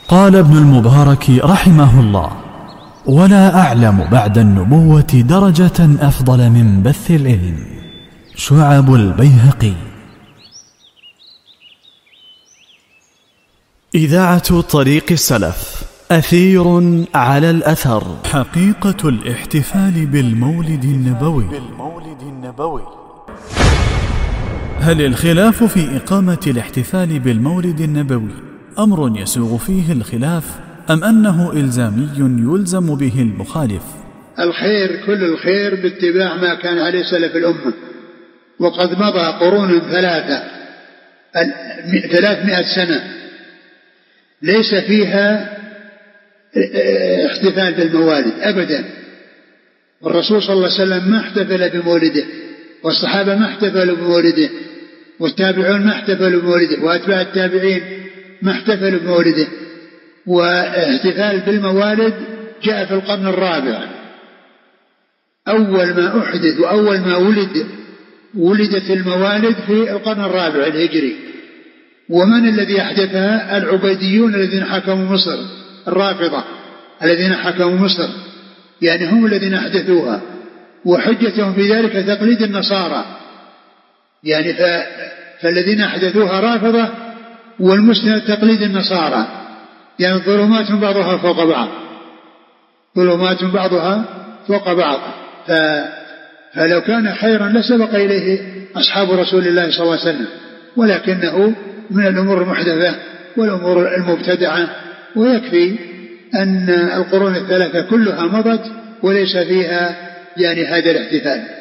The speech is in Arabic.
قال ابن المبارك رحمه الله: ولا أعلم بعد النبوة درجة أفضل من بث العلم. شعب البيهقي. إذاعة طريق السلف، أثير على الأثر. حقيقة الاحتفال بالمولد النبوي. هل الخلاف في إقامة الاحتفال بالمولد النبوي أمر يسوغ فيه الخلاف، أم أنه إلزامي يلزم به المخالف؟ الخير، كل الخير باتباع ما كان عليه سلف الأمة، وقد مضى قرون 300 سنة ليس فيها احتفال بالموالد أبدا. والرسول صلى الله عليه وسلم ما احتفل بمولده، والصحابة ما احتفلوا بمولده، والتابعون ما احتفلوا بمولده، وأتباع التابعين ما احتفلوا بمولده. واحتفال بالموالد جاء في القرن الرابع، أول ما أحدث وأول ما ولدت الموالد في القرن الرابع الهجري. ومن الذي أحدثها؟ العبيديون الذين حكموا مصر، الرافضة الذين حكموا مصر، يعني هم الذين أحدثوها. وحجتهم في ذلك تقليد النصارى، يعني فالذين أحدثوها رافضة، والمسلم تقليد النصارى، يعني ظلمات بعضها فوق بعض، ظلمات بعضها فوق بعض. فلو كان خيرا لسبق إليه أصحاب رسول الله صلى الله عليه وسلم، ولكنه من الأمور المحدثة والأمور المبتدعة. ويكفي أن القرون 3 كلها مضت وليس فيها يعني هذا الاحتفال.